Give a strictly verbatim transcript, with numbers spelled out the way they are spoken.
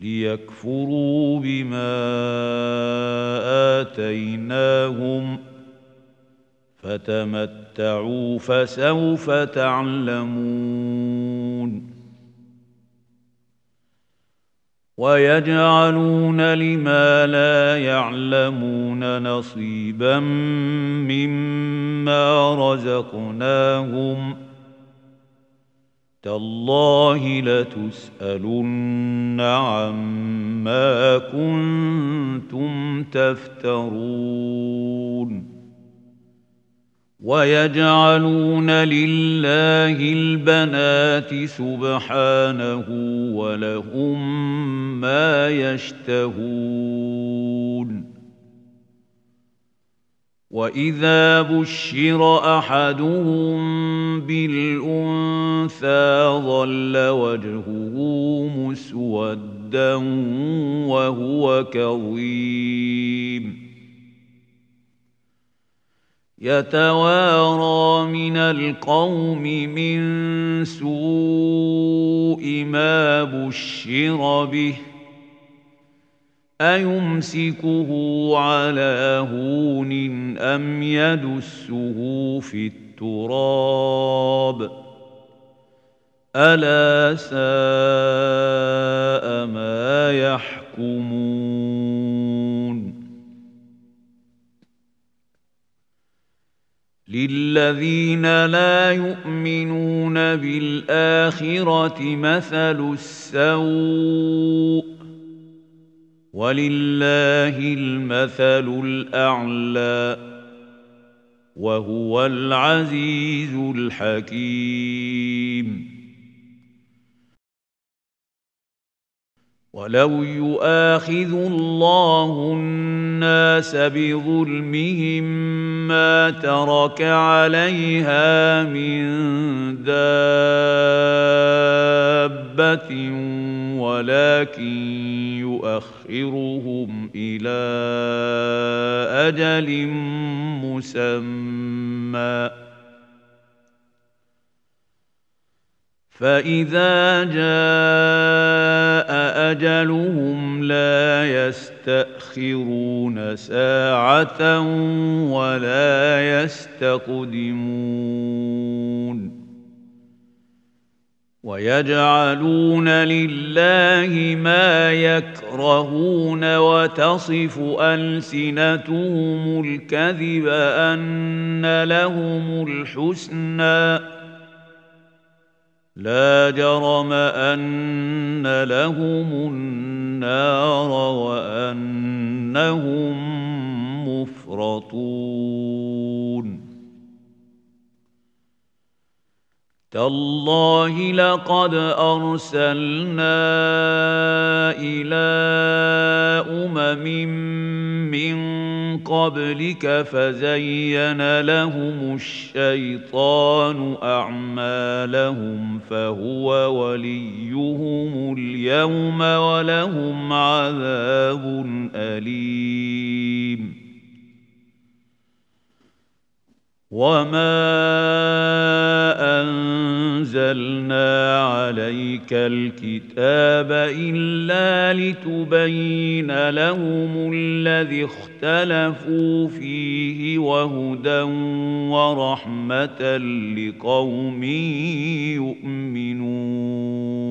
ليكفروا بما آتيناهم فتمتعوا فسوف تعلمون ويجعلون لما لا يعلمون نصيبا مما رزقناهم تالله لتسألن عما كنتم تفترون ويجعلون لله البنات سبحانه ولهم ما يشتهون وإذا بشر أحدهم بالأنثى ظل وجهه مسودا وهو كظيم يتوارى من القوم من سوء ما بشر به أيمسكه على هون أم يدسه في التراب ألا ساء ما يحكمون للذين لا يؤمنون بالآخرة مثل السوء ولله المثل الأعلى وهو العزيز الحكيم ولو يؤاخذ الله الناس بظلمهم ما ترك عليها من دابة ولكن يؤخرهم إلى أجل مسمى فإذا جاء أجلهم لا يستأخرون ساعة ولا يستقدمون ويجعلون لله ما يكرهون وتصف ألسنتهم الكذب أن لهم الحسنى لا جرم أن لهم النار وأنهم مفرطون تالله لقد أرسلنا إلى أمم من قبلك فزين لهم الشيطان أعمالهم فهو وليهم اليوم ولهم عذاب أليم وما أنزلنا عليك الكتاب إلا لتبين لهم الذي اختلفوا فيه وهدى ورحمة لقوم يؤمنون